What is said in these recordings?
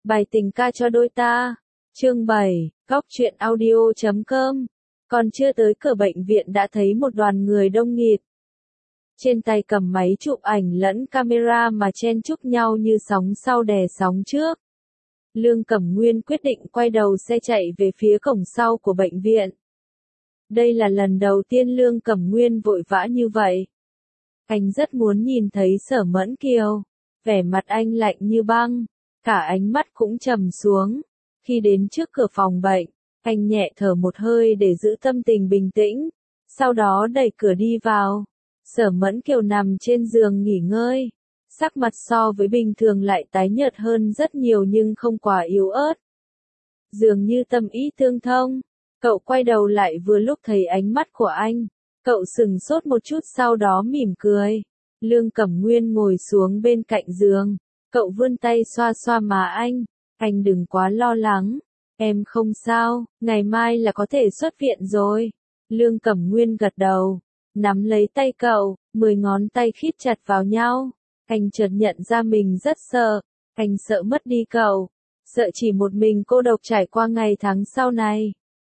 Bài tình ca cho đôi ta. Chương 7, Góc truyện audio.com. Còn chưa tới cửa bệnh viện đã thấy một đoàn người đông nghịt. Trên tay cầm máy chụp ảnh lẫn camera mà chen chúc nhau như sóng sau đè sóng trước. Lương Cẩm Nguyên quyết định quay đầu xe chạy về phía cổng sau của bệnh viện. Đây là lần đầu tiên Lương Cẩm Nguyên vội vã như vậy. Anh rất muốn nhìn thấy Sở Mẫn Kiều. Vẻ mặt anh lạnh như băng, cả ánh mắt cũng trầm xuống. Khi đến trước cửa phòng bệnh, anh nhẹ thở một hơi để giữ tâm tình bình tĩnh, sau đó đẩy cửa đi vào. Sở Mẫn Kiều nằm trên giường nghỉ ngơi, sắc mặt so với bình thường lại tái nhợt hơn rất nhiều nhưng không quá yếu ớt. Dường như tâm ý tương thông, cậu quay đầu lại vừa lúc thấy ánh mắt của anh, cậu sững sốt một chút sau đó mỉm cười. Lương Cẩm Nguyên ngồi xuống bên cạnh giường, cậu vươn tay xoa xoa má anh đừng quá lo lắng, em không sao, ngày mai là có thể xuất viện rồi. Lương Cẩm Nguyên gật đầu, nắm lấy tay cậu, 10 ngón tay khít chặt vào nhau. Anh chợt nhận ra mình rất sợ, anh sợ mất đi cậu, sợ chỉ một mình cô độc trải qua ngày tháng sau này.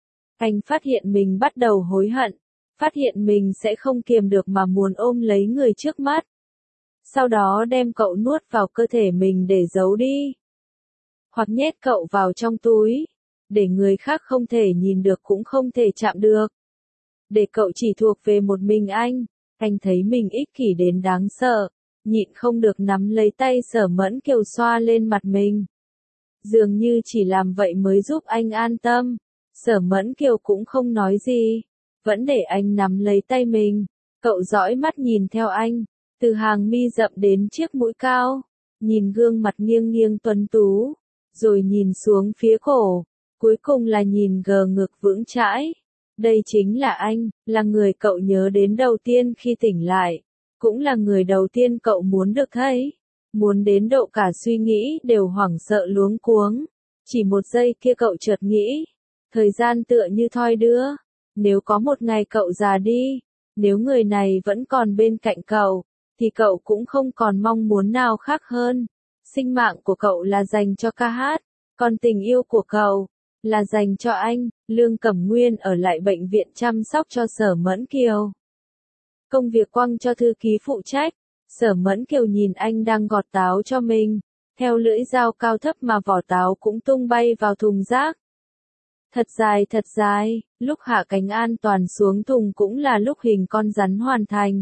Anh phát hiện mình bắt đầu hối hận, phát hiện mình sẽ không kiềm được mà muốn ôm lấy người trước mắt. Sau đó đem cậu nuốt vào cơ thể mình để giấu đi. Hoặc nhét cậu vào trong túi, để người khác không thể nhìn được cũng không thể chạm được. Để cậu chỉ thuộc về một mình anh thấy mình ích kỷ đến đáng sợ, nhịn không được nắm lấy tay Sở Mẫn Kiều xoa lên mặt mình. Dường như chỉ làm vậy mới giúp anh an tâm. Sở Mẫn Kiều cũng không nói gì, vẫn để anh nắm lấy tay mình. Cậu dõi mắt nhìn theo anh, từ hàng mi rậm đến chiếc mũi cao, nhìn gương mặt nghiêng nghiêng tuấn tú, rồi nhìn xuống phía cổ, cuối cùng là nhìn gờ ngực vững chãi. Đây chính là anh, là người cậu nhớ đến đầu tiên khi tỉnh lại, cũng là người đầu tiên cậu muốn được thấy, muốn đến độ cả suy nghĩ đều hoảng sợ luống cuống. Chỉ một giây kia cậu chợt nghĩ, thời gian tựa như thoi đưa, nếu có một ngày cậu già đi, nếu người này vẫn còn bên cạnh cậu, thì cậu cũng không còn mong muốn nào khác hơn. Sinh mạng của cậu là dành cho ca hát, còn tình yêu của cậu là dành cho anh. Lương Cẩm Nguyên ở lại bệnh viện chăm sóc cho Sở Mẫn Kiều. Công việc quăng cho thư ký phụ trách, Sở Mẫn Kiều nhìn anh đang gọt táo cho mình, theo lưỡi dao cao thấp mà vỏ táo cũng tung bay vào thùng rác. Thật dài, lúc hạ cánh an toàn xuống thùng cũng là lúc hình con rắn hoàn thành.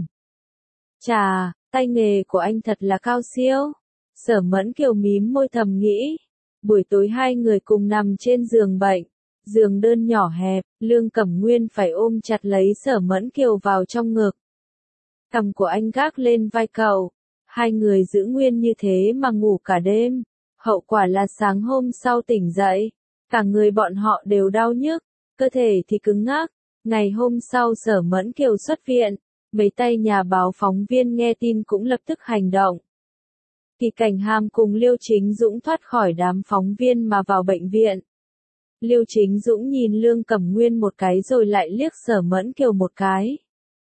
Chà, tay nghề của anh thật là cao siêu. Sở Mẫn Kiều mím môi thầm nghĩ. Buổi tối hai người cùng nằm trên giường bệnh, giường đơn nhỏ hẹp, Lương Cẩm Nguyên phải ôm chặt lấy Sở Mẫn Kiều vào trong ngực. Cằm của anh gác lên vai cậu, hai người giữ nguyên như thế mà ngủ cả đêm. Hậu quả là sáng hôm sau tỉnh dậy, cả người bọn họ đều đau nhức, cơ thể thì cứng ngắc. Ngày hôm sau Sở Mẫn Kiều xuất viện, mấy tay nhà báo phóng viên nghe tin cũng lập tức hành động. Kỳ Cảnh Hàm cùng Liêu Chính Dũng thoát khỏi đám phóng viên mà vào bệnh viện. Liêu Chính Dũng nhìn Lương Cẩm Nguyên một cái rồi lại liếc Sở Mẫn Kiều một cái.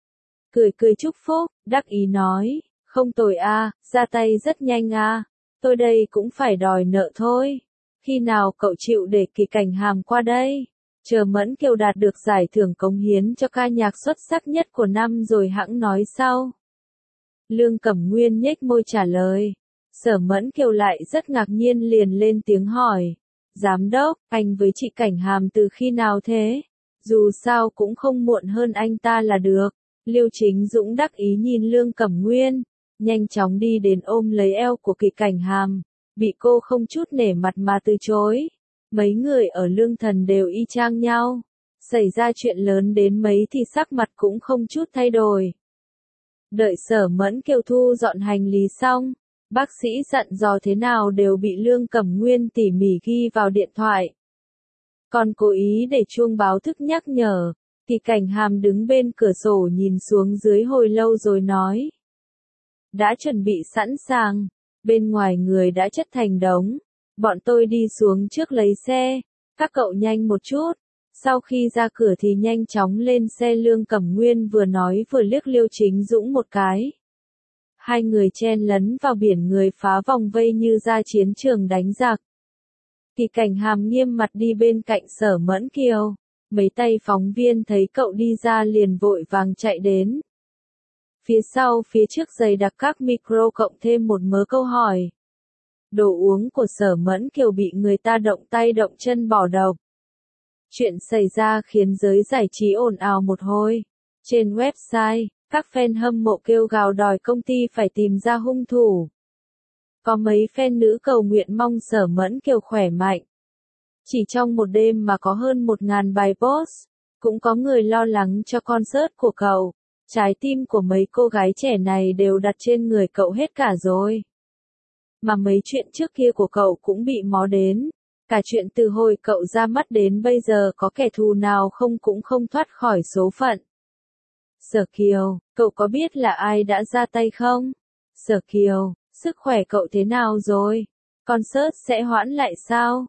Cười chúc phúc, đắc ý nói, không tồi a, ra tay rất nhanh a, tôi đây cũng phải đòi nợ thôi. Khi nào cậu chịu để Kỳ Cảnh Hàm qua đây? Chờ Mẫn Kiều đạt được giải thưởng cống hiến cho ca nhạc xuất sắc nhất của năm rồi hẵng nói sau. Lương Cẩm Nguyên nhếch môi trả lời. Sở Mẫn Kiều lại rất ngạc nhiên liền lên tiếng hỏi. Giám đốc, anh với chị Cảnh Hàm từ khi nào thế? Dù sao cũng không muộn hơn anh ta là được. Liêu Chính Dũng đắc ý nhìn Lương Cẩm Nguyên, nhanh chóng đi đến ôm lấy eo của Kỳ Cảnh Hàm, bị cô không chút nể mặt mà từ chối. Mấy người ở Lương Thần đều y chang nhau, xảy ra chuyện lớn đến mấy thì sắc mặt cũng không chút thay đổi. Đợi Sở Mẫn Kiều thu dọn hành lý xong, bác sĩ dặn dò thế nào đều bị Lương Cẩm Nguyên tỉ mỉ ghi vào điện thoại. Còn cố ý để chuông báo thức nhắc nhở. Kỳ Cảnh Hàm đứng bên cửa sổ nhìn xuống dưới hồi lâu rồi nói. Đã chuẩn bị sẵn sàng, bên ngoài người đã chất thành đống, bọn tôi đi xuống trước lấy xe, các cậu nhanh một chút. Sau khi ra cửa thì nhanh chóng lên xe. Lương Cẩm Nguyên vừa nói vừa liếc Liêu Chính Dũng một cái. Hai người chen lấn vào biển người phá vòng vây như ra chiến trường đánh giặc. Kỳ Cảnh Hàm nghiêm mặt đi bên cạnh Sở Mẫn Kiều. Mấy tay phóng viên thấy cậu đi ra liền vội vàng chạy đến. Phía sau phía trước dày đặc các micro cộng thêm một mớ câu hỏi. Đồ uống của Sở Mẫn Kiều bị người ta động tay động chân bỏ độc. Chuyện xảy ra khiến giới giải trí ồn ào một hồi. Trên website, các fan hâm mộ kêu gào đòi công ty phải tìm ra hung thủ. Có mấy fan nữ cầu nguyện mong Sở Mẫn Kiều khỏe mạnh. Chỉ trong một đêm mà có hơn 1.000 bài post. Cũng có người lo lắng cho concert của cậu. Trái tim của mấy cô gái trẻ này đều đặt trên người cậu hết cả rồi. Mà mấy chuyện trước kia của cậu cũng bị mó đến. Cả chuyện từ hồi cậu ra mắt đến bây giờ có kẻ thù nào không cũng không thoát khỏi số phận. Sở Kiều, cậu có biết là ai đã ra tay không? Sở Kiều, sức khỏe cậu thế nào rồi? Concert sẽ hoãn lại sao?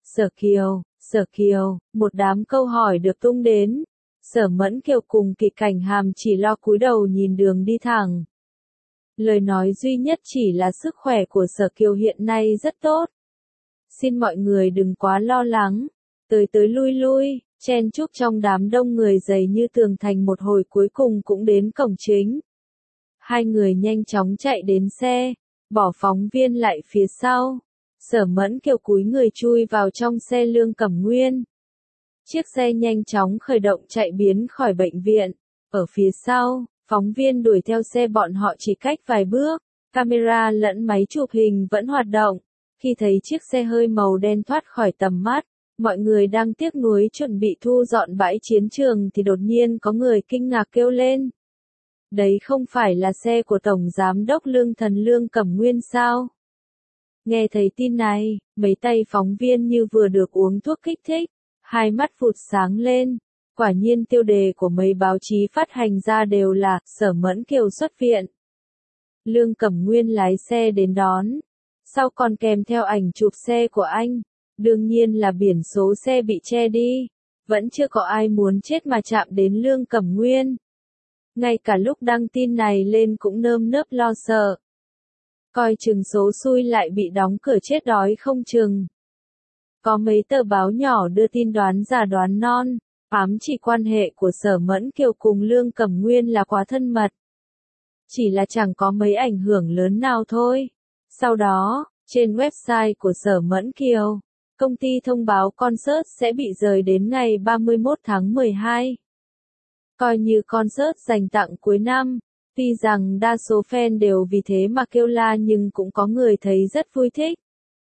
Sở Kiều, một đám câu hỏi được tung đến. Sở Mẫn Kiều cùng Kỳ Cảnh Hàm chỉ lo cúi đầu nhìn đường đi thẳng. Lời nói duy nhất chỉ là sức khỏe của Sở Kiều hiện nay rất tốt. Xin mọi người đừng quá lo lắng. Tới tới lui lui, chen chúc trong đám đông người dày như tường thành một hồi cuối cùng cũng đến cổng chính. Hai người nhanh chóng chạy đến xe, bỏ phóng viên lại phía sau. Sở Mẫn Kiều cúi người chui vào trong xe Lương Cẩm Nguyên. Chiếc xe nhanh chóng khởi động chạy biến khỏi bệnh viện. Ở phía sau, phóng viên đuổi theo xe bọn họ chỉ cách vài bước. Camera lẫn máy chụp hình vẫn hoạt động. Khi thấy chiếc xe hơi màu đen thoát khỏi tầm mắt, mọi người đang tiếc nuối chuẩn bị thu dọn bãi chiến trường thì đột nhiên có người kinh ngạc kêu lên. Đấy không phải là xe của Tổng Giám đốc Lương Thần Lương Cẩm Nguyên sao? Nghe thấy tin này, mấy tay phóng viên như vừa được uống thuốc kích thích, hai mắt phụt sáng lên. Quả nhiên tiêu đề của mấy báo chí phát hành ra đều là Sở Mẫn Kiều xuất viện. Lương Cẩm Nguyên lái xe đến đón. Sau còn kèm theo ảnh chụp xe của anh. Đương nhiên là biển số xe bị che đi. Vẫn chưa có ai muốn chết mà chạm đến Lương Cẩm Nguyên. Ngay cả lúc đăng tin này lên cũng nơm nớp lo sợ. Coi chừng số xui lại bị đóng cửa chết đói không chừng. Có mấy tờ báo nhỏ đưa tin đoán già đoán non, ám chỉ quan hệ của Sở Mẫn Kiều cùng Lương Cẩm Nguyên là quá thân mật. Chỉ là chẳng có mấy ảnh hưởng lớn nào thôi. Sau đó, trên website của Sở Mẫn Kiều, công ty thông báo concert sẽ bị rời đến ngày 31 tháng 12. Coi như concert dành tặng cuối năm, tuy rằng đa số fan đều vì thế mà kêu la nhưng cũng có người thấy rất vui thích.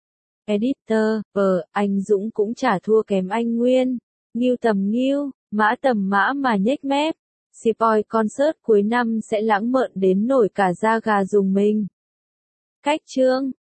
Editor, anh Dũng cũng chả thua kém anh Nguyên. Nghiêu tầm nghiêu, mã tầm mã mà nhếch mép. Spoil concert cuối năm sẽ lãng mạn đến nổi cả da gà rùng mình. Cách chương